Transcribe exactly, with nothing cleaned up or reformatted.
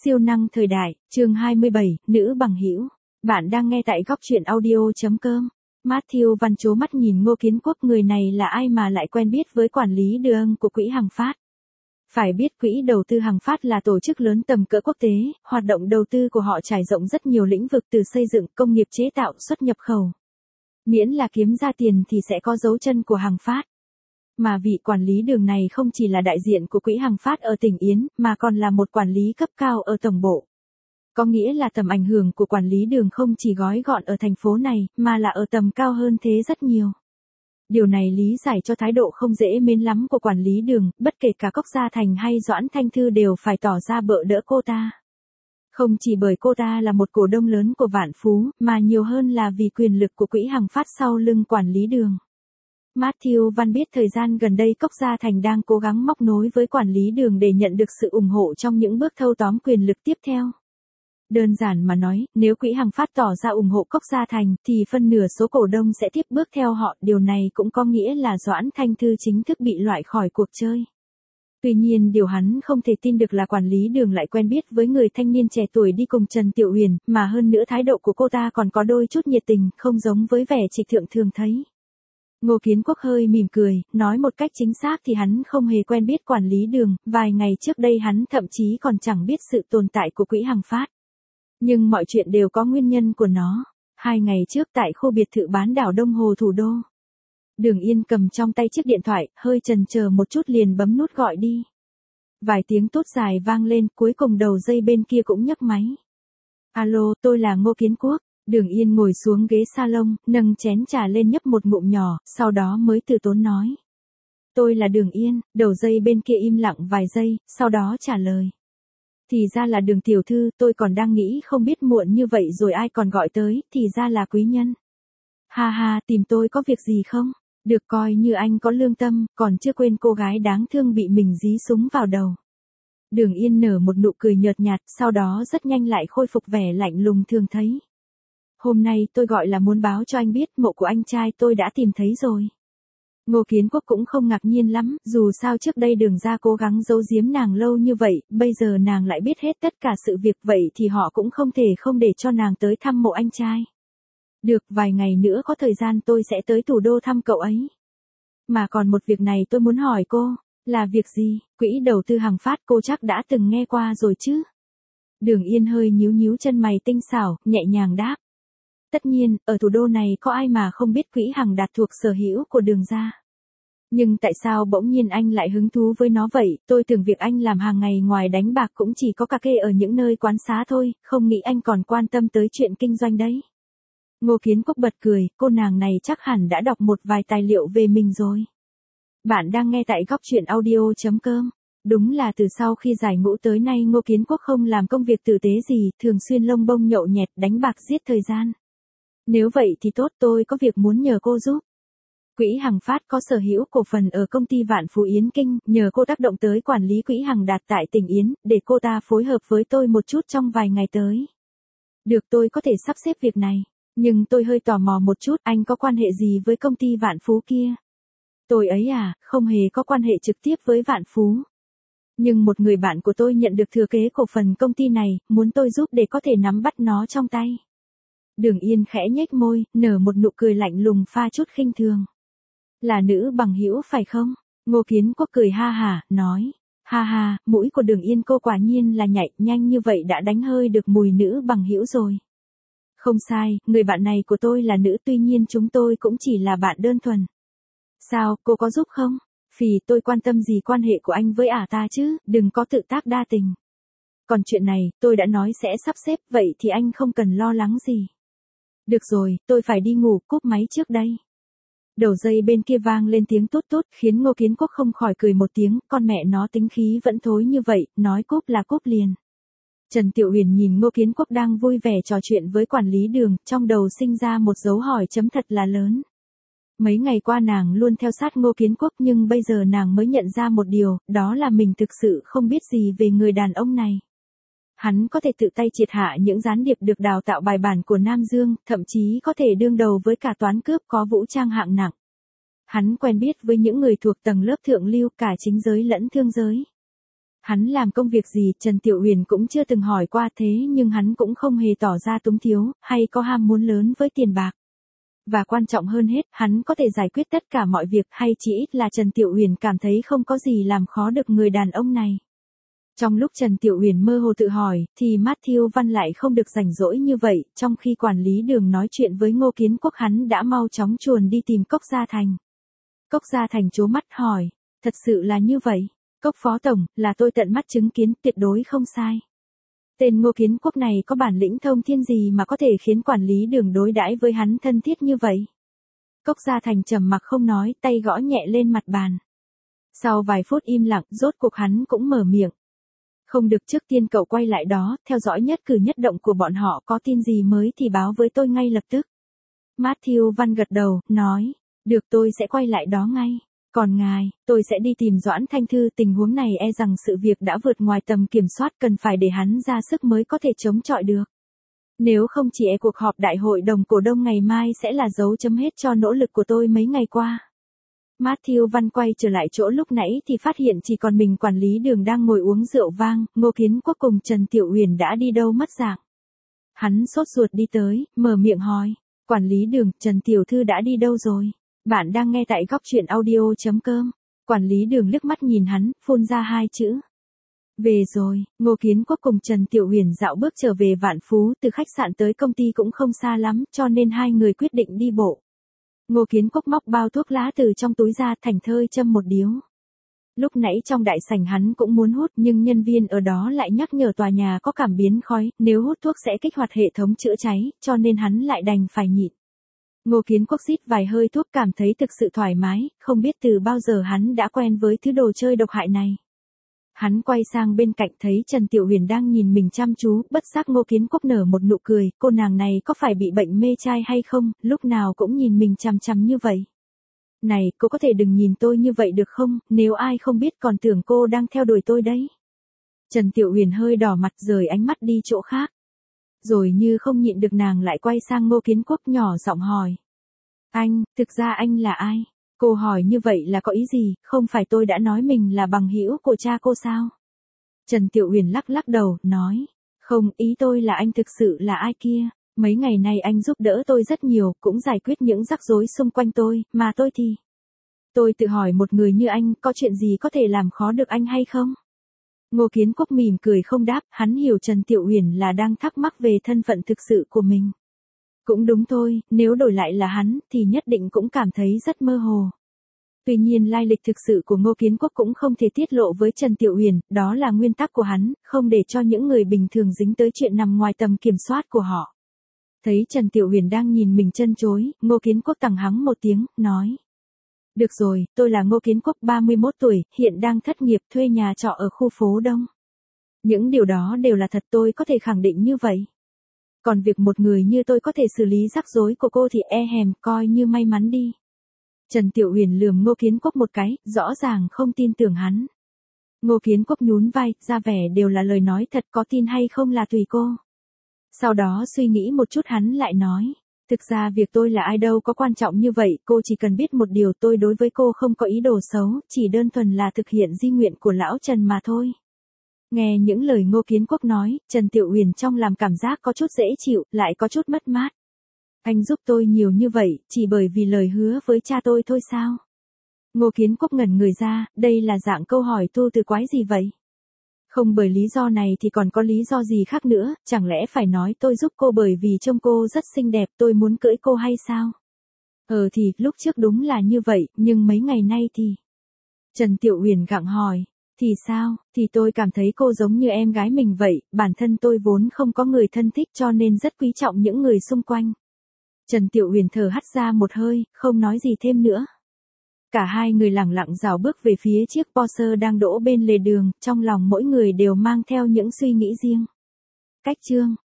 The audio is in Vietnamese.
Siêu năng thời đại, chương hai mươi bảy, nữ bằng hữu. Bạn đang nghe tại góc truyện audio chấm com. Matthew Văn trố mắt nhìn Ngô Kiến Quốc, người này là ai mà lại quen biết với quản lý đường của quỹ Hằng Phát. Phải biết quỹ đầu tư Hằng Phát là tổ chức lớn tầm cỡ quốc tế, hoạt động đầu tư của họ trải rộng rất nhiều lĩnh vực từ xây dựng, công nghiệp chế tạo, xuất nhập khẩu. Miễn là kiếm ra tiền thì sẽ có dấu chân của Hằng Phát. Mà vị quản lý đường này không chỉ là đại diện của quỹ Hằng Phát ở tỉnh Yến, mà còn là một quản lý cấp cao ở tổng bộ. Có nghĩa là tầm ảnh hưởng của quản lý đường không chỉ gói gọn ở thành phố này, mà là ở tầm cao hơn thế rất nhiều. Điều này lý giải cho thái độ không dễ mến lắm của quản lý đường, bất kể cả Cốc Gia Thành hay Doãn Thanh Thư đều phải tỏ ra bợ đỡ cô ta. Không chỉ bởi cô ta là một cổ đông lớn của Vạn Phú, mà nhiều hơn là vì quyền lực của quỹ Hằng Phát sau lưng quản lý đường. Matthew Văn biết thời gian gần đây Cốc Gia Thành đang cố gắng móc nối với quản lý đường để nhận được sự ủng hộ trong những bước thâu tóm quyền lực tiếp theo. Đơn giản mà nói, nếu quỹ Hằng Phát tỏ ra ủng hộ Cốc Gia Thành, thì phân nửa số cổ đông sẽ tiếp bước theo họ, điều này cũng có nghĩa là Doãn Thanh Thư chính thức bị loại khỏi cuộc chơi. Tuy nhiên điều hắn không thể tin được là quản lý đường lại quen biết với người thanh niên trẻ tuổi đi cùng Trần Tiểu Huyền, mà hơn nữa thái độ của cô ta còn có đôi chút nhiệt tình, không giống với vẻ trịch thượng thường thấy. Ngô Kiến Quốc hơi mỉm cười, nói một cách chính xác thì hắn không hề quen biết quản lý đường, vài ngày trước đây hắn thậm chí còn chẳng biết sự tồn tại của quỹ Hằng Phát. Nhưng mọi chuyện đều có nguyên nhân của nó. Hai ngày trước tại khu biệt thự bán đảo Đông Hồ thủ đô, Đường Yên cầm trong tay chiếc điện thoại, hơi chần chờ một chút liền bấm nút gọi đi. Vài tiếng tốt dài vang lên, cuối cùng đầu dây bên kia cũng nhấc máy. Alo, tôi là Ngô Kiến Quốc. Đường Yên ngồi xuống ghế salon, nâng chén trà lên nhấp một ngụm nhỏ, sau đó mới từ tốn nói. Tôi là Đường Yên. Đầu dây bên kia im lặng vài giây, sau đó trả lời. Thì ra là Đường tiểu thư, tôi còn đang nghĩ không biết muộn như vậy rồi ai còn gọi tới, thì ra là quý nhân. Ha ha, tìm tôi có việc gì không? Được coi như anh có lương tâm, còn chưa quên cô gái đáng thương bị mình dí súng vào đầu. Đường Yên nở một nụ cười nhợt nhạt, sau đó rất nhanh lại khôi phục vẻ lạnh lùng thường thấy. Hôm nay tôi gọi là muốn báo cho anh biết mộ của anh trai tôi đã tìm thấy rồi. Ngô Kiến Quốc cũng không ngạc nhiên lắm, dù sao trước đây Đường gia cố gắng giấu giếm nàng lâu như vậy, bây giờ nàng lại biết hết tất cả sự việc, vậy thì họ cũng không thể không để cho nàng tới thăm mộ anh trai. Được, vài ngày nữa có thời gian tôi sẽ tới thủ đô thăm cậu ấy. Mà còn một việc này tôi muốn hỏi cô, là việc gì? Quỹ đầu tư Hằng Phát cô chắc đã từng nghe qua rồi chứ? Đường Yên hơi nhíu nhíu chân mày tinh xảo, nhẹ nhàng đáp. Tất nhiên, ở thủ đô này có ai mà không biết quỹ Hằng Đạt thuộc sở hữu của Đường gia. Nhưng tại sao bỗng nhiên anh lại hứng thú với nó vậy? Tôi tưởng việc anh làm hàng ngày ngoài đánh bạc cũng chỉ có cà kê ở những nơi quán xá thôi, không nghĩ anh còn quan tâm tới chuyện kinh doanh đấy. Ngô Kiến Quốc bật cười, cô nàng này chắc hẳn đã đọc một vài tài liệu về mình rồi. Bạn đang nghe tại góc truyện audio chấm com. Đúng là từ sau khi giải ngũ tới nay Ngô Kiến Quốc không làm công việc tử tế gì, thường xuyên lông bông nhậu nhẹt, đánh bạc giết thời gian. Nếu vậy thì tốt, tôi có việc muốn nhờ cô giúp. Quỹ Hằng Phát có sở hữu cổ phần ở công ty Vạn Phú Yến Kinh, nhờ cô tác động tới quản lý quỹ Hằng Đạt tại tỉnh Yến, để cô ta phối hợp với tôi một chút trong vài ngày tới. Được, tôi có thể sắp xếp việc này. Nhưng tôi hơi tò mò một chút, anh có quan hệ gì với công ty Vạn Phú kia? Tôi ấy à, không hề có quan hệ trực tiếp với Vạn Phú. Nhưng một người bạn của tôi nhận được thừa kế cổ phần công ty này, muốn tôi giúp để có thể nắm bắt nó trong tay. Đường Yên khẽ nhếch môi, nở một nụ cười lạnh lùng pha chút khinh thường. Là nữ bằng hữu phải không? Ngô Kiến Quốc cười ha hả, nói. Ha ha, mũi của Đường Yên cô quả nhiên là nhạy, nhanh như vậy đã đánh hơi được mùi nữ bằng hữu rồi. Không sai, người bạn này của tôi là nữ, tuy nhiên chúng tôi cũng chỉ là bạn đơn thuần. Sao, cô có giúp không? Phì, tôi quan tâm gì quan hệ của anh với ả ta chứ, đừng có tự tác đa tình. Còn chuyện này, tôi đã nói sẽ sắp xếp, vậy thì anh không cần lo lắng gì. Được rồi, tôi phải đi ngủ, cúp máy trước đây. Đầu dây bên kia vang lên tiếng tút tút, khiến Ngô Kiến Quốc không khỏi cười một tiếng, con mẹ nó tính khí vẫn thối như vậy, nói cúp là cúp liền. Trần Tiểu Huyền nhìn Ngô Kiến Quốc đang vui vẻ trò chuyện với quản lý đường, trong đầu sinh ra một dấu hỏi chấm thật là lớn. Mấy ngày qua nàng luôn theo sát Ngô Kiến Quốc, nhưng bây giờ nàng mới nhận ra một điều, đó là mình thực sự không biết gì về người đàn ông này. Hắn có thể tự tay triệt hạ những gián điệp được đào tạo bài bản của Nam Dương, thậm chí có thể đương đầu với cả toán cướp có vũ trang hạng nặng. Hắn quen biết với những người thuộc tầng lớp thượng lưu, cả chính giới lẫn thương giới. Hắn làm công việc gì Trần Tiểu Huyền cũng chưa từng hỏi qua thế nhưng hắn cũng không hề tỏ ra túng thiếu, hay có ham muốn lớn với tiền bạc. Và quan trọng hơn hết, hắn có thể giải quyết tất cả mọi việc hay chỉ ít là Trần Tiểu Huyền cảm thấy không có gì làm khó được người đàn ông này. Trong lúc Trần Tiểu Huyền mơ hồ tự hỏi, thì Matthew Văn lại không được rảnh rỗi như vậy, trong khi quản lý đường nói chuyện với Ngô Kiến Quốc hắn đã mau chóng chuồn đi tìm Cốc Gia Thành. Cốc Gia Thành trố mắt hỏi, thật sự là như vậy? Cốc phó tổng, là tôi tận mắt chứng kiến, tuyệt đối không sai. Tên Ngô Kiến Quốc này có bản lĩnh thông thiên gì mà có thể khiến quản lý đường đối đãi với hắn thân thiết như vậy? Cốc Gia Thành trầm mặc không nói, tay gõ nhẹ lên mặt bàn. Sau vài phút im lặng, rốt cuộc hắn cũng mở miệng. Không được, trước tiên cậu quay lại đó, theo dõi nhất cử nhất động của bọn họ, có tin gì mới thì báo với tôi ngay lập tức. Matthew Văn gật đầu, nói, được, tôi sẽ quay lại đó ngay. Còn ngài, tôi sẽ đi tìm Doãn Thanh Thư, tình huống này e rằng sự việc đã vượt ngoài tầm kiểm soát, cần phải để hắn ra sức mới có thể chống chọi được. Nếu không chỉ e cuộc họp đại hội đồng cổ đông ngày mai sẽ là dấu chấm hết cho nỗ lực của tôi mấy ngày qua. Matthew Văn quay trở lại chỗ lúc nãy thì phát hiện chỉ còn mình quản lý đường đang ngồi uống rượu vang, Ngô Kiến Quốc cùng Trần Tiểu Huyền đã đi đâu mất dạng. Hắn sốt ruột đi tới, mở miệng hỏi, quản lý đường, Trần Tiểu Thư đã đi đâu rồi? Bạn đang nghe tại góc truyện audio.com. Quản lý đường liếc mắt nhìn hắn, phun ra hai chữ. Về rồi. Ngô Kiến Quốc cùng Trần Tiểu Huyền dạo bước trở về Vạn Phú, từ khách sạn tới công ty cũng không xa lắm, cho nên hai người quyết định đi bộ. Ngô Kiến Quốc móc bao thuốc lá từ trong túi ra, thành thơi châm một điếu. Lúc nãy trong đại sảnh hắn cũng muốn hút nhưng nhân viên ở đó lại nhắc nhở tòa nhà có cảm biến khói, nếu hút thuốc sẽ kích hoạt hệ thống chữa cháy, cho nên hắn lại đành phải nhịn. Ngô Kiến Quốc rít vài hơi thuốc cảm thấy thực sự thoải mái, không biết từ bao giờ hắn đã quen với thứ đồ chơi độc hại này. Hắn quay sang bên cạnh thấy Trần Tiểu Huyền đang nhìn mình chăm chú, bất giác Ngô Kiến Quốc nở một nụ cười, cô nàng này có phải bị bệnh mê trai hay không, lúc nào cũng nhìn mình chằm chằm như vậy. Này, cô có thể đừng nhìn tôi như vậy được không, nếu ai không biết còn tưởng cô đang theo đuổi tôi đấy. Trần Tiểu Huyền hơi đỏ mặt rời ánh mắt đi chỗ khác. Rồi như không nhịn được nàng lại quay sang Ngô Kiến Quốc nhỏ giọng hỏi. Anh, thực ra anh là ai? Cô hỏi như vậy là có ý gì, không phải tôi đã nói mình là bằng hữu của cha cô sao? Trần Tiểu Huyền lắc lắc đầu, nói. Không, ý tôi là anh thực sự là ai kia. Mấy ngày nay anh giúp đỡ tôi rất nhiều, cũng giải quyết những rắc rối xung quanh tôi, mà tôi thì. Tôi tự hỏi một người như anh, có chuyện gì có thể làm khó được anh hay không? Ngô Kiến Quốc mỉm cười không đáp, hắn hiểu Trần Tiểu Huyền là đang thắc mắc về thân phận thực sự của mình. Cũng đúng thôi, nếu đổi lại là hắn, thì nhất định cũng cảm thấy rất mơ hồ. Tuy nhiên lai lịch thực sự của Ngô Kiến Quốc cũng không thể tiết lộ với Trần Tiểu Huyền, đó là nguyên tắc của hắn, không để cho những người bình thường dính tới chuyện nằm ngoài tầm kiểm soát của họ. Thấy Trần Tiểu Huyền đang nhìn mình chân chối, Ngô Kiến Quốc tằng hắng một tiếng, nói. Được rồi, tôi là Ngô Kiến Quốc ba mươi mốt tuổi, hiện đang thất nghiệp thuê nhà trọ ở khu phố Đông. Những điều đó đều là thật, tôi có thể khẳng định như vậy. Còn việc một người như tôi có thể xử lý rắc rối của cô thì e hèm, coi như may mắn đi. Trần Tiểu Huyền lườm Ngô Kiến Quốc một cái, rõ ràng không tin tưởng hắn. Ngô Kiến Quốc nhún vai, ra vẻ đều là lời nói thật, có tin hay không là tùy cô. Sau đó suy nghĩ một chút hắn lại nói. Thực ra việc tôi là ai đâu có quan trọng như vậy, cô chỉ cần biết một điều, tôi đối với cô không có ý đồ xấu, chỉ đơn thuần là thực hiện di nguyện của lão Trần mà thôi. Nghe những lời Ngô Kiến Quốc nói, Trần Tiểu Huyền trong làm cảm giác có chút dễ chịu, lại có chút mất mát. Anh giúp tôi nhiều như vậy, chỉ bởi vì lời hứa với cha tôi thôi sao? Ngô Kiến Quốc ngẩn người ra, đây là dạng câu hỏi tu từ quái gì vậy? Không bởi lý do này thì còn có lý do gì khác nữa, chẳng lẽ phải nói tôi giúp cô bởi vì trông cô rất xinh đẹp, tôi muốn cưỡi cô hay sao? Ờ thì, lúc trước đúng là như vậy, nhưng mấy ngày nay thì... Trần Tiểu Huyền gặng hỏi, thì sao, thì tôi cảm thấy cô giống như em gái mình vậy, bản thân tôi vốn không có người thân thích cho nên rất quý trọng những người xung quanh. Trần Tiểu Huyền thở hắt ra một hơi, không nói gì thêm nữa. Cả hai người lẳng lặng rảo bước về phía chiếc Porsche đang đỗ bên lề đường, trong lòng mỗi người đều mang theo những suy nghĩ riêng. Cách chương